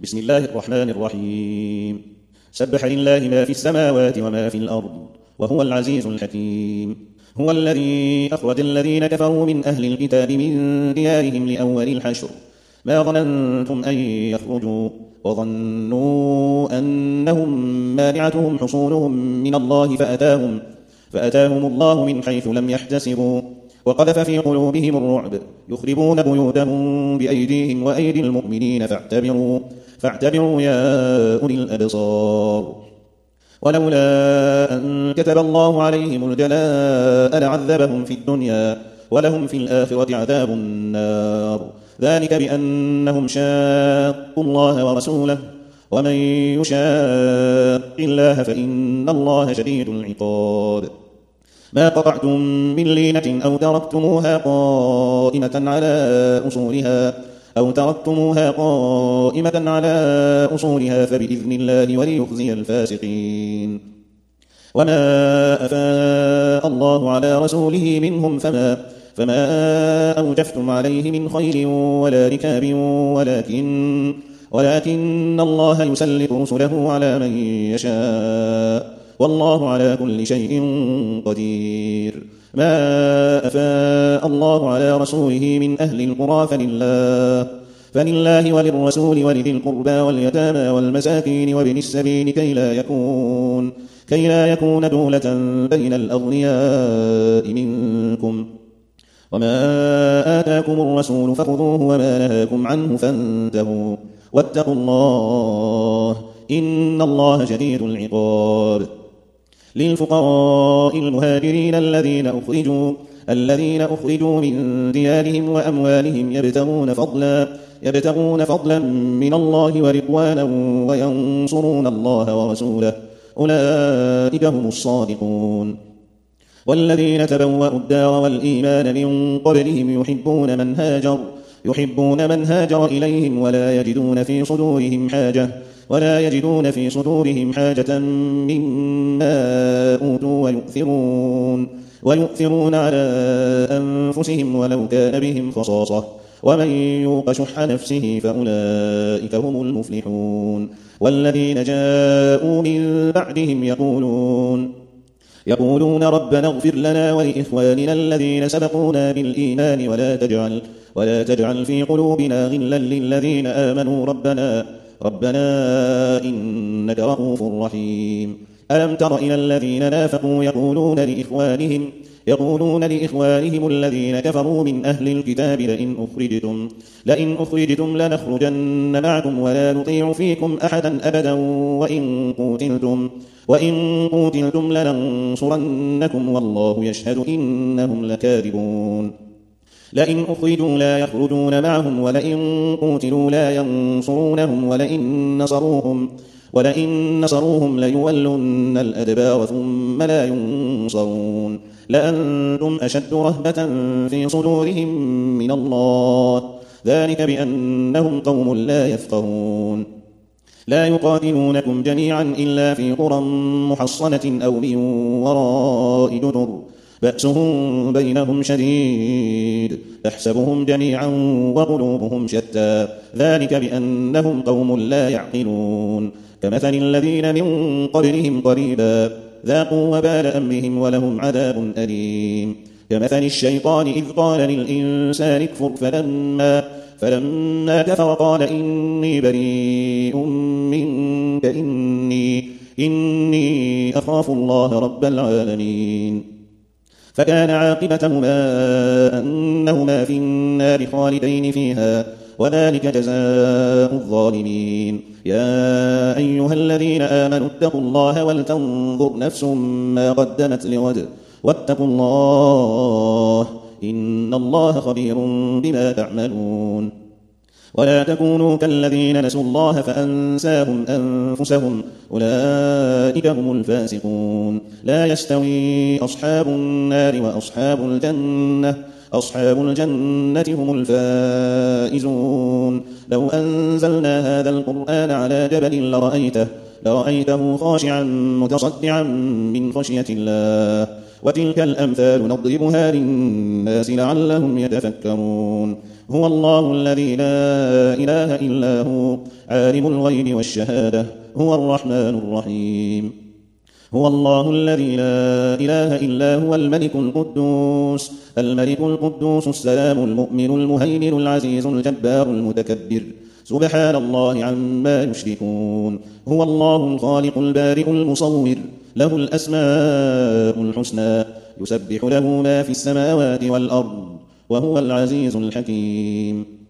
بسم الله الرحمن الرحيم. سبح لله ما في السماوات وما في الأرض وهو العزيز الحكيم. هو الذي أخرج الذين كفروا من أهل الكتاب من ديارهم لأول الحشر ما ظننتم أن يخرجوا وظنوا أنهم مانعتهم حصونهم من الله فأتاهم الله من حيث لم يحتسبوا وقذف في قلوبهم الرعب يخربون بيوتهم بأيديهم وأيدي المؤمنين فاعتبروا يا أولي الأبصار. ولولا أن كتب الله عليهم الجلاء لعذبهم في الدنيا ولهم في الآخرة عذاب النار ذلك بأنهم شاقوا الله ورسوله ومن يشاق الله فإن الله شديد العقاب. ما قطعتم من لينة أو تركتموها قائمة على أصولها فبإذن الله وليخزي الفاسقين. وما أفاء الله على رسوله منهم فما أوجفتم عليه من خيل ولا ركاب ولكن الله يسلط رسله على من يشاء والله على كل شيء قدير. ما أفاء الله على رسوله من أهل القرى فلله وللرسول ولذي القربى واليتامى والمساكين وابن السبيل كي لا يكون دولة بين الأغنياء منكم. وما آتاكم الرسول فخذوه وما نهاكم عنه فانتهوا واتقوا الله إن الله شديد العقاب. للفقراء المهاجرين الذين أخرجوا من ديارهم وأموالهم يبتغون فضلا من الله ورضوانا وينصرون الله ورسوله أولئك هم الصادقون. والذين تبوأوا الدار والإيمان من قبلهم يحبون من هاجر إليهم ولا يجدون في صدورهم حاجة مما أوتوا ويؤثرون على أنفسهم ولو كان بهم خصاصة ومن يوق شح نفسه فأولئك هم المفلحون. والذين جاءوا من بعدهم يقولون ربنا اغفر لنا ولإخواننا الذين سبقونا بالإيمان ولا تجعل في قلوبنا غلا للذين آمنوا ربنا إنك رؤوف رحيم. ألم تر إلى الذين نافقوا يقولون لإخوانهم الذين كفروا من أهل الكتاب لئن أخرجتم لنخرجن معكم ولا نطيع فيكم أحدا أبدا وإن قوتلتم لننصرنكم والله يشهد إنهم لكاذبون. لئن أخرجوا لا يخرجون معهم ولئن قوتلوا لا ينصرونهم ولئن نصروهم ليولن الأدبار ثم لا ينصرون لأنتم أشد رهبة في صدورهم من الله ذلك بأنهم قوم لا يفقهون. لا يقاتلونكم جميعا إلا في قرى محصنة أو من وراء جدر بأسهم بينهم شديد تحسبهم جميعا وقلوبهم شتى ذلك بأنهم قوم لا يعقلون. كمثل الذين من قبلهم قريبا ذاقوا وبال أمرهم ولهم عذاب أليم. كمثل الشيطان إذ قال للإنسان اكفر فلما كفر قال إني بريء منك إني أخاف الله رب العالمين. فكان عاقبتهما أنهما في النار خالدين فيها وذلك جزاء الظالمين. يا أيها الذين آمنوا اتقوا الله ولتنظر نفس ما قدمت لغد واتقوا الله إن الله خبير بما تعملون. ولا تكونوا كالذين نسوا الله فأنساهم أنفسهم أولئك هم الفاسقون. لا يستوي أصحاب النار وأصحاب الجنة أصحاب الجنة هم الفائزون. لو أنزلنا هذا القرآن على جبل لرأيته خاشعا متصدعا من خشية الله وتلك الأمثال نضربها للناس لعلهم يتفكرون. هو الله الذي لا إله إلا هو عالم الغيب والشهادة هو الرحمن الرحيم هو الله الذي لا إله إلا هو الملك القدوس السلام المؤمن المهيمن العزيز الجبار المتكبر سبحان الله عما يشركون هو الله الخالق البارئ المصور له الأسماء الحسنى يسبح له ما في السماوات والأرض وهو العزيز الحكيم